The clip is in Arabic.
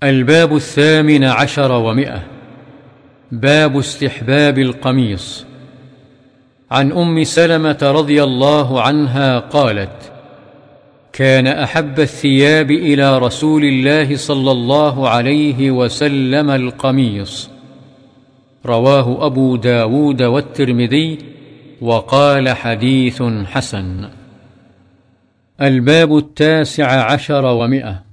الباب 18 باب استحباب القميص. عن أم سلمة رضي الله عنها قالت: كان أحب الثياب إلى رسول الله صلى الله عليه وسلم القميص. رواه أبو داود والترمذي وقال: حديث حسن. الباب 19 و100